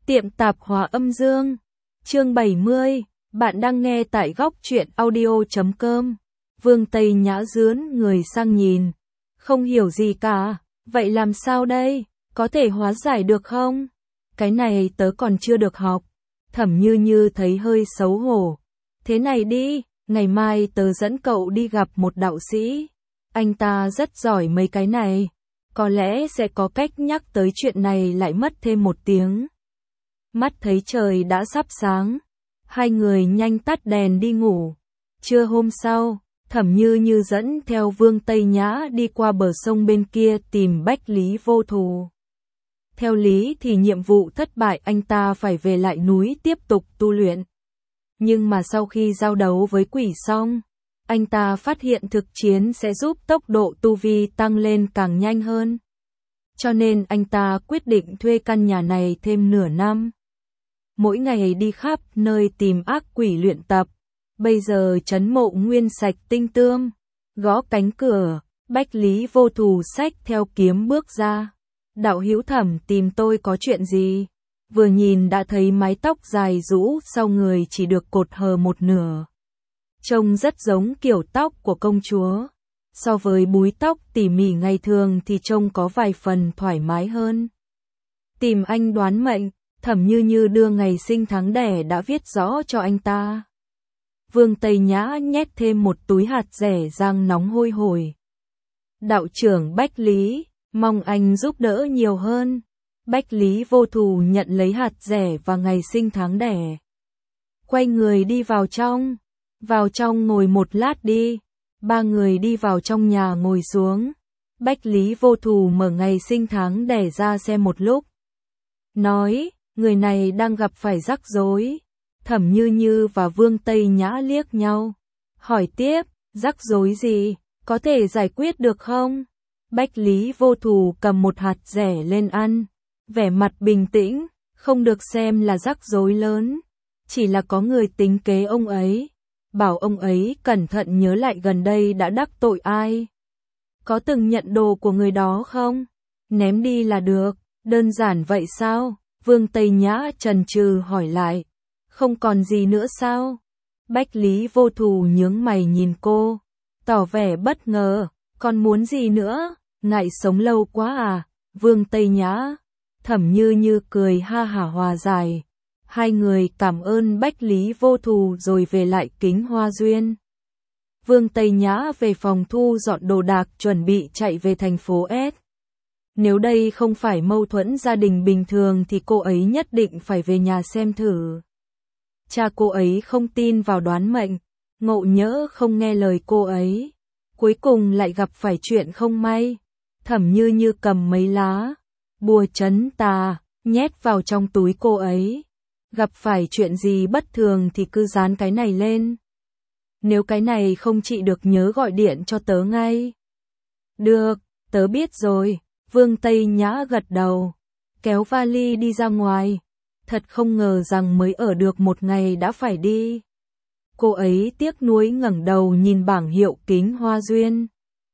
Tiệm tạp hóa âm dương. Chương 70, bạn đang nghe tại góc truyện audio.com. Vương Tây Nhã dướn người sang nhìn. Không hiểu gì cả, vậy làm sao đây? Có thể hóa giải được không? Cái này tớ còn chưa được học. Thẩm Như Như thấy hơi xấu hổ. Thế này đi, ngày mai tớ dẫn cậu đi gặp một đạo sĩ. Anh ta rất giỏi mấy cái này. Có lẽ sẽ có cách nhắc tới chuyện này lại mất thêm một tiếng. Mắt thấy trời đã sắp sáng. Hai người nhanh tắt đèn đi ngủ. Trưa hôm sau, Thẩm Như Như dẫn theo Vương Tây Nhã đi qua bờ sông bên kia tìm Bách Lý Vô Thù. Theo lý thì nhiệm vụ thất bại, anh ta phải về lại núi tiếp tục tu luyện. Nhưng mà sau khi giao đấu với quỷ xong, anh ta phát hiện thực chiến sẽ giúp tốc độ tu vi tăng lên càng nhanh hơn. Cho nên anh ta quyết định thuê căn nhà này thêm nửa năm. Mỗi ngày đi khắp nơi tìm ác quỷ luyện tập. Bây giờ trấn Mộ Nguyên sạch tinh tươm. Gõ cánh cửa, Bách Lý Vô Thù xách theo kiếm bước ra. Đạo hữu Thẩm tìm tôi có chuyện gì? Vừa nhìn đã thấy mái tóc dài rũ sau người chỉ được cột hờ một nửa. Trông rất giống kiểu tóc của công chúa. So với búi tóc tỉ mỉ ngày thường thì trông có vài phần thoải mái hơn. Tìm anh đoán mệnh, Thẩm Như Như đưa ngày sinh tháng đẻ đã viết rõ cho anh ta. Vương Tây Nhã nhét thêm một túi hạt dẻ rang nóng hôi hổi. Đạo trưởng Bách Lý, mong anh giúp đỡ nhiều hơn. Bách Lý Vô Thù nhận lấy hạt dẻ và ngày sinh tháng đẻ. Quay người đi vào trong. Vào trong ngồi một lát đi. Ba người đi vào trong nhà ngồi xuống. Bách Lý Vô Thù mở ngày sinh tháng đẻ ra xem một lúc. Nói, người này đang gặp phải rắc rối. Thẩm Như Như và Vương Tây Nhã liếc nhau. Hỏi tiếp, rắc rối gì, có thể giải quyết được không? Bách Lý Vô Thù cầm một hạt dẻ lên ăn. Vẻ mặt bình tĩnh, không được xem là rắc rối lớn. Chỉ là có người tính kế ông ấy. Bảo ông ấy cẩn thận nhớ lại gần đây đã đắc tội ai. Có từng nhận đồ của người đó không? Ném đi là được, đơn giản vậy sao? Vương Tây Nhã chần chừ hỏi lại. Không còn gì nữa sao? Bách Lý Vô Thù nhướng mày nhìn cô, tỏ vẻ bất ngờ. Còn muốn gì nữa? Ngại sống lâu quá à? Vương Tây Nhã. Thẩm Như Như cười ha hả hòa giải. Hai người cảm ơn Bách Lý Vô Thù rồi về lại Kính Hoa Duyên. Vương Tây Nhã về phòng thu dọn đồ đạc chuẩn bị chạy về thành phố S. Nếu đây không phải mâu thuẫn gia đình bình thường thì cô ấy nhất định phải về nhà xem thử. Cha cô ấy không tin vào đoán mệnh, ngộ nhỡ không nghe lời cô ấy. Cuối cùng lại gặp phải chuyện không may. Thẩm Như Như cầm mấy lá bùa trấn tà, nhét vào trong túi cô ấy. Gặp phải chuyện gì bất thường thì cứ dán cái này lên. Nếu cái này không trị được nhớ gọi điện cho tớ ngay. Được, tớ biết rồi. Vương Tây Nhã gật đầu, kéo vali đi ra ngoài. Thật không ngờ rằng mới ở được một ngày đã phải đi. Cô ấy tiếc nuối ngẩng đầu nhìn bảng hiệu Kính Hoa Duyên.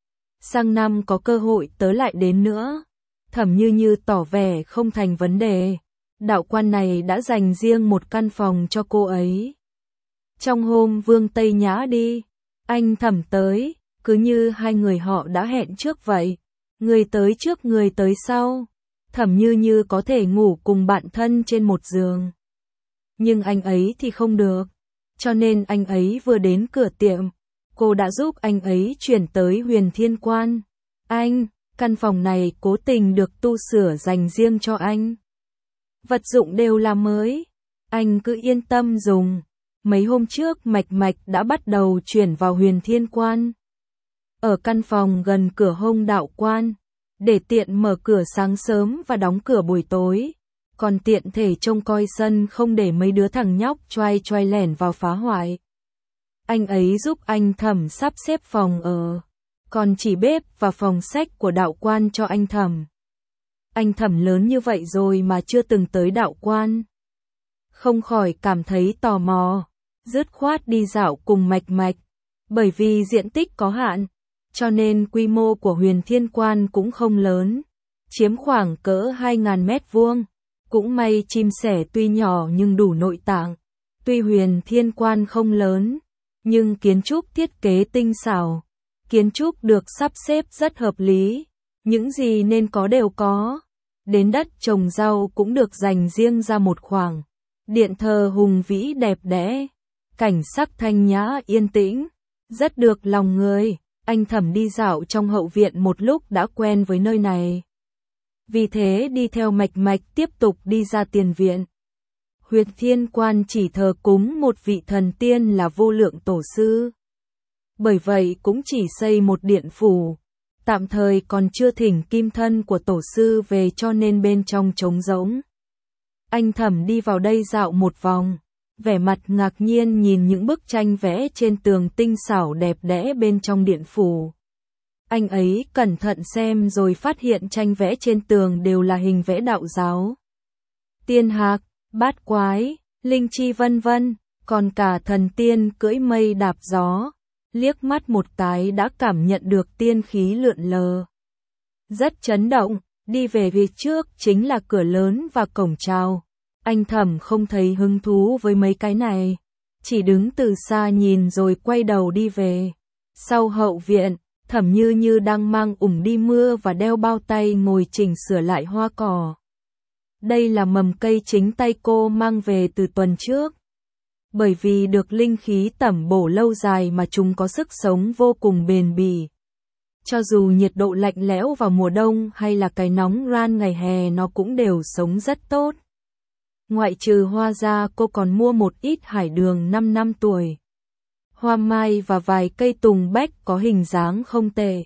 Sang năm có cơ hội tớ lại đến nữa. Thẩm Như Như tỏ vẻ không thành vấn đề. Đạo quan này đã dành riêng một căn phòng cho cô ấy. Trong hôm Vương Tây Nhã đi, anh Thẩm tới, cứ như hai người họ đã hẹn trước vậy. Người tới trước người tới sau. Thẩm Như Như có thể ngủ cùng bạn thân trên một giường. Nhưng anh ấy thì không được. Cho nên anh ấy vừa đến cửa tiệm, cô đã giúp anh ấy chuyển tới Huyền Thiên Quan. Anh, căn phòng này cố tình được tu sửa dành riêng cho anh. Vật dụng đều là mới. Anh cứ yên tâm dùng. Mấy hôm trước Mạch Mạch đã bắt đầu chuyển vào Huyền Thiên Quan. Ở căn phòng gần cửa hông đạo quan. Để tiện mở cửa sáng sớm và đóng cửa buổi tối. Còn tiện thể trông coi sân không để mấy đứa thằng nhóc choai choai lẻn vào phá hoại. Anh ấy giúp anh Thẩm sắp xếp phòng ở. Còn chỉ bếp và phòng sách của đạo quan cho anh Thẩm. Anh Thẩm lớn như vậy rồi mà chưa từng tới đạo quan. Không khỏi cảm thấy tò mò. Dứt khoát đi dạo cùng Mạch Mạch. Bởi vì diện tích có hạn. Cho nên quy mô của Huyền Thiên Quan cũng không lớn. Chiếm khoảng cỡ 2.000 mét vuông. Cũng may chim sẻ tuy nhỏ nhưng đủ nội tạng. Tuy Huyền Thiên Quan không lớn, nhưng kiến trúc thiết kế tinh xảo. Kiến trúc được sắp xếp rất hợp lý. Những gì nên có đều có. Đến đất trồng rau cũng được dành riêng ra một khoảng. Điện thờ hùng vĩ đẹp đẽ. Cảnh sắc thanh nhã yên tĩnh. Rất được lòng người. Anh Thẩm đi dạo trong hậu viện một lúc đã quen với nơi này. Vì thế đi theo mạch mạch tiếp tục đi ra tiền viện. Huyền Thiên Quan chỉ thờ cúng một vị thần tiên là Vô Lượng Tổ Sư. Bởi vậy cũng chỉ xây một điện phủ. Tạm thời còn chưa thỉnh kim thân của Tổ Sư về cho nên bên trong trống rỗng. Anh Thẩm đi vào đây dạo một vòng. Vẻ mặt ngạc nhiên nhìn những bức tranh vẽ trên tường tinh xảo đẹp đẽ bên trong điện phủ. Anh ấy cẩn thận xem rồi phát hiện tranh vẽ trên tường đều là hình vẽ đạo giáo. Tiên hạc, bát quái, linh chi vân vân, còn cả thần tiên cưỡi mây đạp gió. Liếc mắt một cái đã cảm nhận được tiên khí lượn lờ. Rất chấn động, đi về phía trước chính là cửa lớn và cổng chào. Anh Thẩm không thấy hứng thú với mấy cái này, chỉ đứng từ xa nhìn rồi quay đầu đi về. Sau hậu viện, Thẩm Như Như đang mang ủng đi mưa và đeo bao tay ngồi chỉnh sửa lại hoa cỏ. Đây là mầm cây chính tay cô mang về từ tuần trước. Bởi vì được linh khí tẩm bổ lâu dài mà chúng có sức sống vô cùng bền bỉ. Cho dù nhiệt độ lạnh lẽo vào mùa đông hay là cái nóng ran ngày hè nó cũng đều sống rất tốt. Ngoại trừ hoa ra cô còn mua một ít hải đường 5 năm tuổi. Hoa mai và vài cây tùng bách có hình dáng không tệ.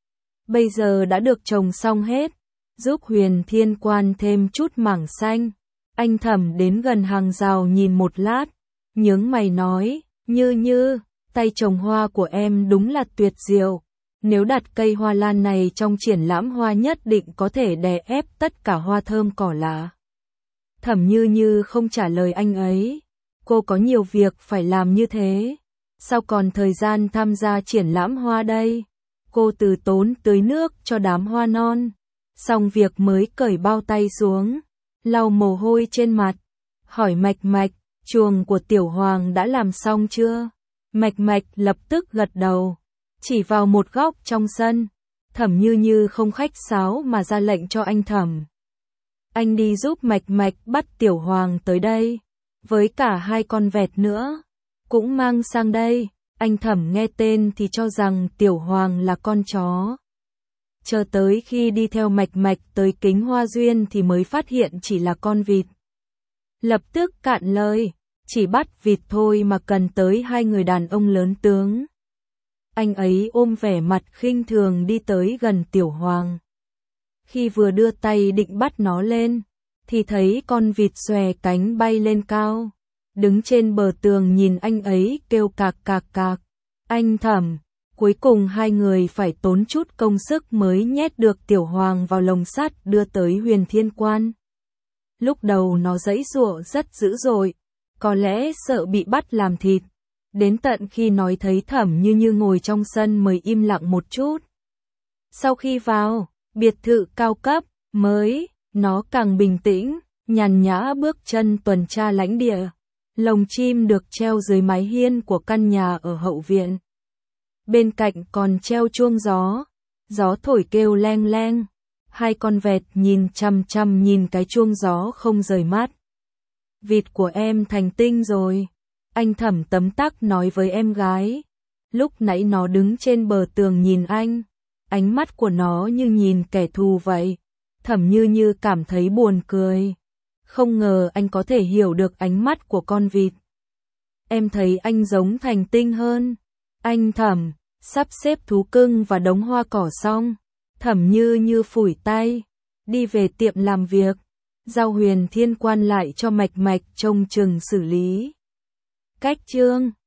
Bây giờ đã được trồng xong hết, giúp Huyền Thiên Quan thêm chút mảng xanh. Anh Thẩm đến gần hàng rào nhìn một lát, nhướng mày nói, Như Như, tay trồng hoa của em đúng là tuyệt diệu. Nếu đặt cây hoa lan này trong triển lãm hoa nhất định có thể đè ép tất cả hoa thơm cỏ lạ. Thẩm Như Như không trả lời anh ấy. Cô có nhiều việc phải làm như thế. Sao còn thời gian tham gia triển lãm hoa đây? Cô từ tốn tưới nước cho đám hoa non. Xong việc mới cởi bao tay xuống, lau mồ hôi trên mặt. Hỏi Mạch Mạch, chuồng của Tiểu Hoàng đã làm xong chưa? Mạch Mạch lập tức gật đầu. Chỉ vào một góc trong sân. Thẩm Như Như không khách sáo mà ra lệnh cho anh Thẩm. Anh đi giúp Mạch Mạch bắt Tiểu Hoàng tới đây. Với cả 2 con vẹt nữa. Cũng mang sang đây. Anh Thẩm nghe tên thì cho rằng Tiểu Hoàng là con chó. Chờ tới khi đi theo Mạch Mạch tới Kính Hoa Duyên thì mới phát hiện chỉ là con vịt. Lập tức cạn lời. Chỉ bắt vịt thôi mà cần tới 2 người đàn ông lớn tướng. Anh ấy ôm vẻ mặt khinh thường đi tới gần Tiểu Hoàng. Khi vừa đưa tay định bắt nó lên, thì thấy con vịt xòe cánh bay lên cao. Đứng trên bờ tường nhìn anh ấy kêu cạc cạc cạc. Anh Thẩm, cuối cùng 2 người phải tốn chút công sức mới nhét được Tiểu Hoàng vào lồng sắt đưa tới Huyền Thiên Quan. Lúc đầu nó giãy giụa rất dữ dội, có lẽ sợ bị bắt làm thịt. Đến tận khi nói thấy Thẩm Như Như ngồi trong sân mới im lặng một chút. Sau khi vào biệt thự cao cấp mới, nó càng bình tĩnh, nhàn nhã bước chân tuần tra lãnh địa. Lồng chim được treo dưới mái hiên của căn nhà ở hậu viện. Bên cạnh còn treo chuông gió, gió thổi kêu leng leng. 2 con vẹt nhìn chằm chằm nhìn cái chuông gió không rời mắt. Vịt của em thành tinh rồi. Anh Thẩm tấm tắc nói với em gái. Lúc nãy nó đứng trên bờ tường nhìn anh. Ánh mắt của nó như nhìn kẻ thù vậy. Thẩm Như Như cảm thấy buồn cười. Không ngờ anh có thể hiểu được ánh mắt của con vịt. Em thấy anh giống thành tinh hơn. Anh Thẩm, sắp xếp thú cưng và đống hoa cỏ xong. Thẩm Như Như phủi tay. Đi về tiệm làm việc. Giao Huyền Thiên Quan lại cho Mạch Mạch trông chừng xử lý. Cách chương